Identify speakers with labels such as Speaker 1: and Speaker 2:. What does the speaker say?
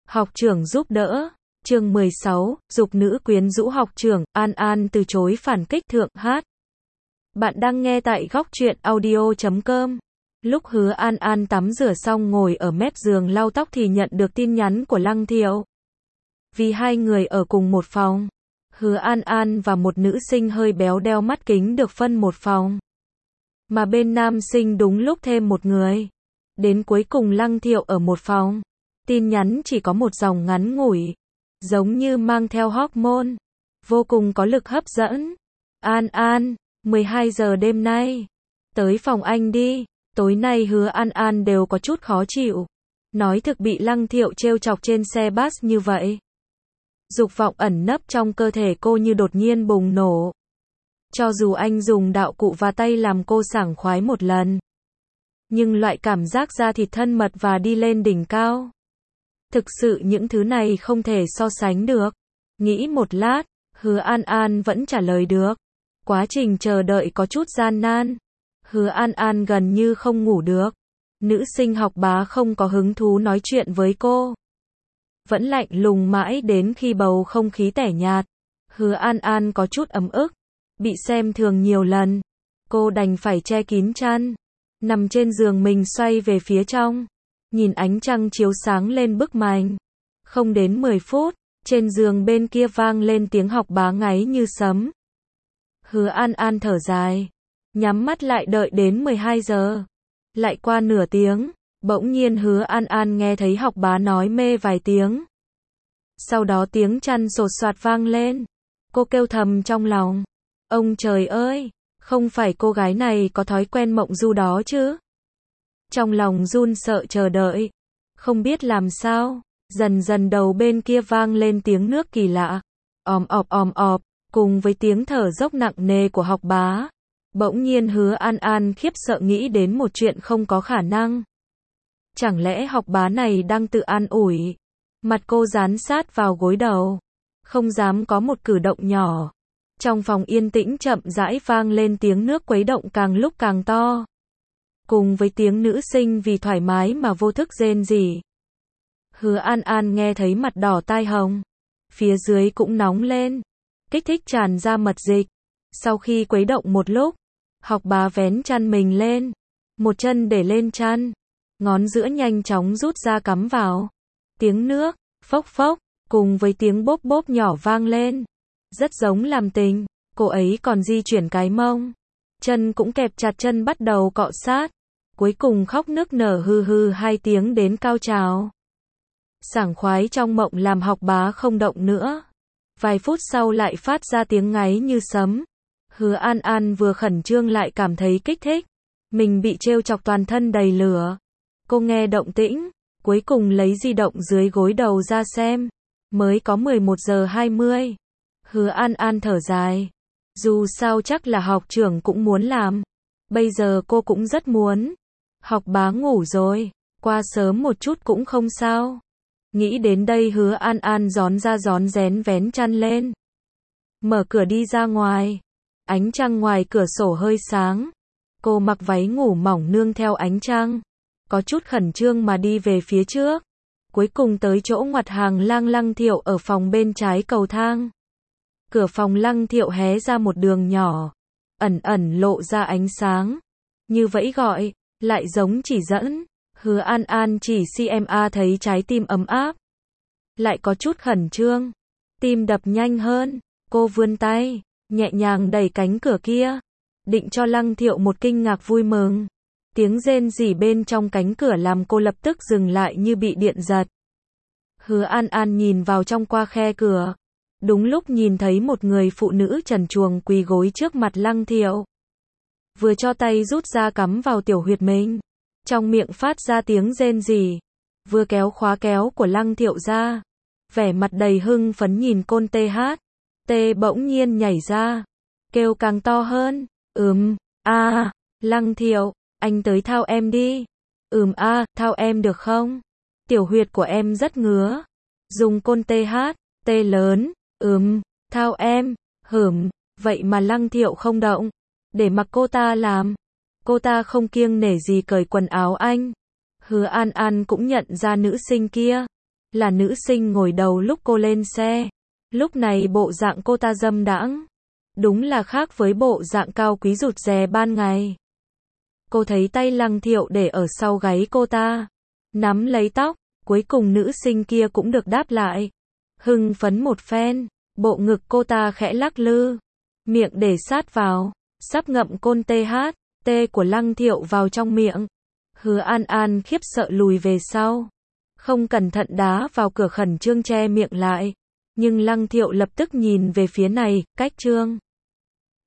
Speaker 1: Học trưởng giúp đỡ. Chương 16, dục nữ quyến rũ học trưởng, An An từ chối phản kích thượng hát. Bạn đang nghe tại góc truyện audio.com. Lúc Hứa An An tắm rửa xong ngồi ở mép giường lau tóc thì nhận được tin nhắn của Lăng Thiệu. Vì hai người ở cùng một phòng, Hứa An An và một nữ sinh hơi béo đeo mắt kính được phân một phòng. Mà bên nam sinh đúng lúc thêm một người. Đến cuối cùng Lăng Thiệu ở một phòng. Tin nhắn chỉ có một dòng ngắn ngủi, giống như mang theo hormone, vô cùng có lực hấp dẫn. An An, 12 giờ đêm nay, tới phòng anh đi. Tối nay Hứa An An đều có chút khó chịu. Nói thực bị Lăng Thiệu trêu chọc trên xe bus như vậy. Dục vọng ẩn nấp trong cơ thể cô như đột nhiên bùng nổ. Cho dù anh dùng đạo cụ và tay làm cô sảng khoái một lần, nhưng loại cảm giác da thịt thân mật và đi lên đỉnh cao, thực sự những thứ này không thể so sánh được. Nghĩ một lát, Hứa An An vẫn trả lời được. Quá trình chờ đợi có chút gian nan. Hứa An An gần như không ngủ được. Nữ sinh học bá không có hứng thú nói chuyện với cô. Vẫn lạnh lùng mãi đến khi bầu không khí tẻ nhạt. Hứa An An có chút ấm ức. Bị xem thường nhiều lần. Cô đành phải che kín chăn. Nằm trên giường mình xoay về phía trong. Nhìn ánh trăng chiếu sáng lên bức màn. Không đến 10 phút, trên giường bên kia vang lên tiếng học bá ngáy như sấm. Hứa An An thở dài, nhắm mắt lại đợi đến 12 giờ. Lại qua nửa tiếng, bỗng nhiên Hứa An An nghe thấy học bá nói mê vài tiếng. Sau đó tiếng chăn sột soạt vang lên. Cô kêu thầm trong lòng. Ông trời ơi, không phải cô gái này có thói quen mộng du đó chứ? Trong lòng run sợ chờ đợi. Không biết làm sao, dần dần đầu bên kia vang lên tiếng nước kỳ lạ. Òm ọp, cùng với tiếng thở dốc nặng nề của học bá. Bỗng nhiên Hứa An An khiếp sợ nghĩ đến một chuyện không có khả năng. Chẳng lẽ học bá này đang tự an ủi? Mặt cô dán sát vào gối đầu, không dám có một cử động nhỏ. Trong phòng yên tĩnh chậm rãi vang lên tiếng nước khuấy động càng lúc càng to. Cùng với tiếng nữ sinh vì thoải mái mà vô thức rên rỉ. Hứa An An nghe thấy mặt đỏ tai hồng. Phía dưới cũng nóng lên. Kích thích tràn ra mật dịch. Sau khi khuấy động một lúc, học bá vén chăn mình lên. Một chân để lên chăn. Ngón giữa nhanh chóng rút ra cắm vào. Tiếng nước, phốc phốc, cùng với tiếng bốp bốp nhỏ vang lên. Rất giống làm tình. Cô ấy còn di chuyển cái mông. Chân cũng kẹp chặt chân bắt đầu cọ sát. Cuối cùng khóc nức nở hừ hừ 2 tiếng đến cao trào. Sảng khoái trong mộng làm học bá không động nữa. Vài phút sau lại phát ra tiếng ngáy như sấm. Hứa An An vừa khẩn trương lại cảm thấy kích thích. Mình bị trêu chọc toàn thân đầy lửa. Cô nghe động tĩnh, cuối cùng lấy di động dưới gối đầu ra xem. Mới có 11 giờ 20. Hứa An An thở dài. Dù sao chắc là học trưởng cũng muốn làm. Bây giờ cô cũng rất muốn. Học bá ngủ rồi, qua sớm một chút cũng không sao. Nghĩ đến đây Hứa An An gión ra gión rén vén chăn lên. Mở cửa đi ra ngoài. Ánh trăng ngoài cửa sổ hơi sáng. Cô mặc váy ngủ mỏng nương theo ánh trăng. Có chút khẩn trương mà đi về phía trước. Cuối cùng tới chỗ ngoặt hàng Lăng Thiệu ở phòng bên trái cầu thang. Cửa phòng Lăng Thiệu hé ra một đường nhỏ. Ẩn ẩn lộ ra ánh sáng. Như vẫy gọi, lại giống chỉ dẫn. Hứa An An chỉ CMA thấy trái tim ấm áp. Lại có chút khẩn trương. Tim đập nhanh hơn. Cô vươn tay, nhẹ nhàng đẩy cánh cửa kia. Định cho Lăng Thiệu một kinh ngạc vui mừng. Tiếng rên rỉ bên trong cánh cửa làm cô lập tức dừng lại như bị điện giật. Hứa An An nhìn vào trong qua khe cửa. Đúng lúc nhìn thấy một người phụ nữ trần truồng quỳ gối trước mặt Lăng Thiệu. Vừa cho tay rút ra cắm vào tiểu huyệt mình. Trong miệng phát ra tiếng rên rỉ. Vừa kéo khóa kéo của Lăng Thiệu ra. Vẻ mặt đầy hưng phấn nhìn côn TH. T bỗng nhiên nhảy ra. Kêu càng to hơn. Lăng Thiệu, anh tới thao em đi. Thao em được không? Tiểu huyệt của em rất ngứa. Dùng côn TH, T lớn. Thao em. Vậy mà Lăng Thiệu không động. Để mặc cô ta làm. Cô ta không kiêng nể gì cởi quần áo anh. Hứa An An cũng nhận ra nữ sinh kia. là nữ sinh ngồi đầu lúc cô lên xe. Lúc này bộ dạng cô ta dâm đãng. Đúng là khác với bộ dạng cao quý rụt rè ban ngày. Cô thấy tay Lăng Thiệu để ở sau gáy cô ta, nắm lấy tóc, cuối cùng nữ sinh kia cũng được đáp lại. Hưng phấn một phen, bộ ngực cô ta khẽ lắc lư, miệng để sát vào, sắp ngậm côn THT của Lăng Thiệu vào trong miệng. Hứa An An khiếp sợ lùi về sau, không cẩn thận đá vào cửa khẩn trương che miệng lại. Nhưng Lăng Thiệu lập tức nhìn về phía này, cách trương.